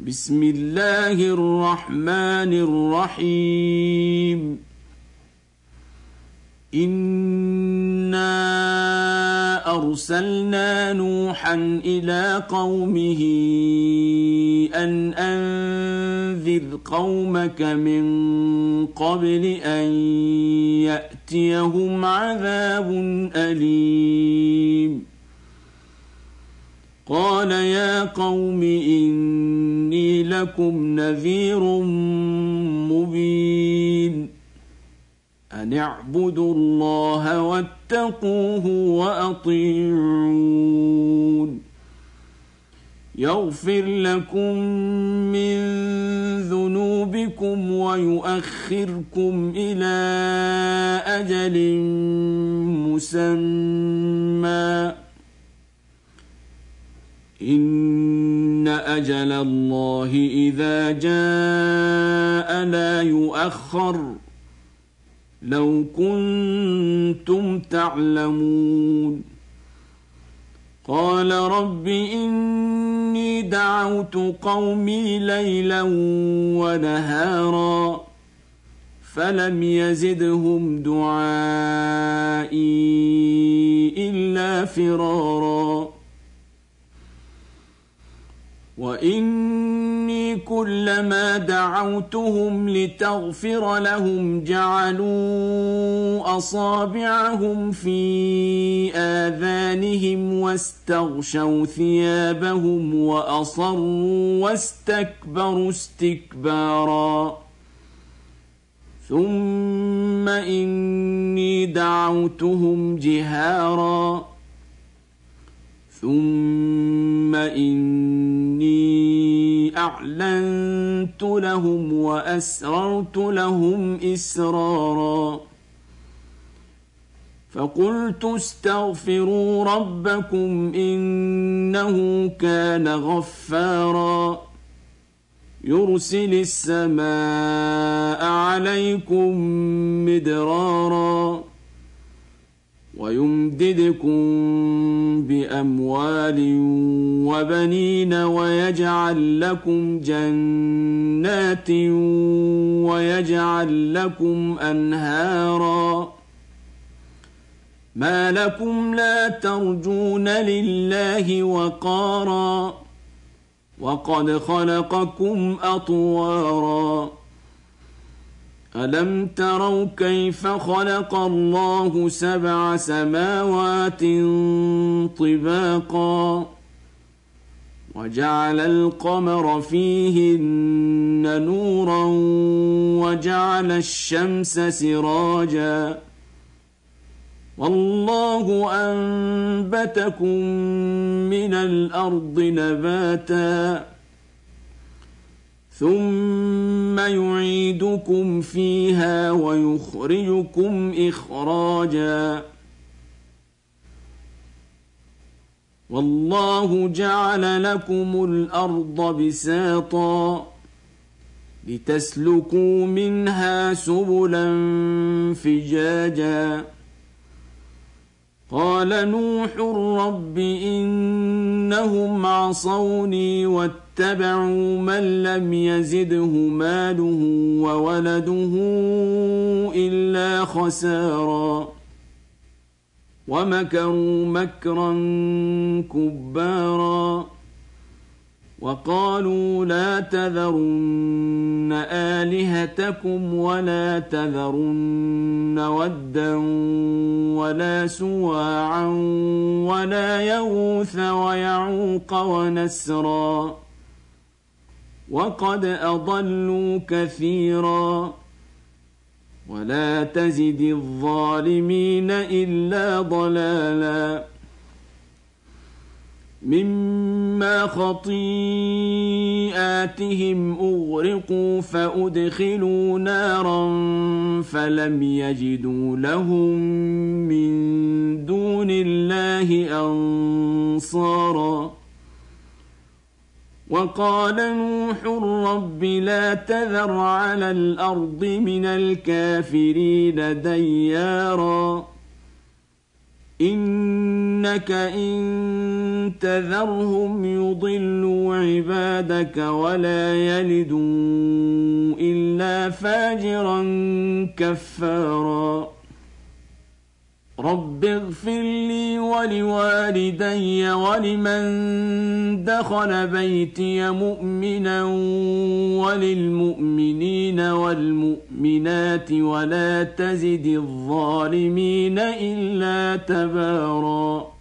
بسم الله الرحمن الرحيم إنا أرسلنا نوحا إلى قومه أن أنذر قومك من قبل أن يأتيهم عذاب أليم قال يا قوم إني لكم نذير مبين أن اعبدوا الله واتقوه وأطيعون يغفر لكم من ذنوبكم ويؤخركم إلى أجل مسمى إن أجل الله إذا جاء لا يؤخر لو كنتم تعلمون قال رب إني دعوت قومي ليلا ونهارا فلم يزدهم دعائي إلا فرارا وإني كلما دعوتهم لتغفر لهم جعلوا أصابعهم في آذانهم واستغشوا ثيابهم وأصروا واستكبروا استكبارا ثم إني دعوتهم جهارا ثم إني أعلنت لهم وأسررت لهم إسرارا فقلت استغفروا ربكم إنه كان غفارا يرسل السماء عليكم مدرارا ويمددكم بأموال وبنين ويجعل لكم جنات ويجعل لكم أنهارا ما لكم لا ترجون لله وقارا وقد خلقكم أطوارا ألم تروا كيف خلق الله 7 سماوات طباقا وجعل القمر فيهن نورا وجعل الشمس سراجا والله أنبتكم من الأرض نباتا ثم يعيدكم فيها ويخرجكم إخراجا والله جعل لكم الأرض بساطا لتسلكوا منها سبلا فجاجا قال نوح رب إنهم عصوني واتبعوا من لم يزده ماله وولده إلا خسارا ومكروا مكرا كبارا وقالوا لا تذرن آلهتكم ولا تذرن ودا ولا سواعا ولا يغوث ويعوق ونسرا وقد أضلوا كثيرا ولا تزد الظالمين إلا ضلالا مما خطيئاتهم أغرقوا فأدخلوا نارا فلم يجدوا لهم من دون الله أنصارا وقال نوح رب لا تذر على الأرض من الكافرين ديارا إنك إن تذرهم يضلوا عبادك ولا يلدوا إلا فاجرا كفارا رب اغفر لي ولوالدي ولمن دخل بيتي مؤمنا وللمؤمنين والمؤمنات ولا تزد الظالمين إلا تبارا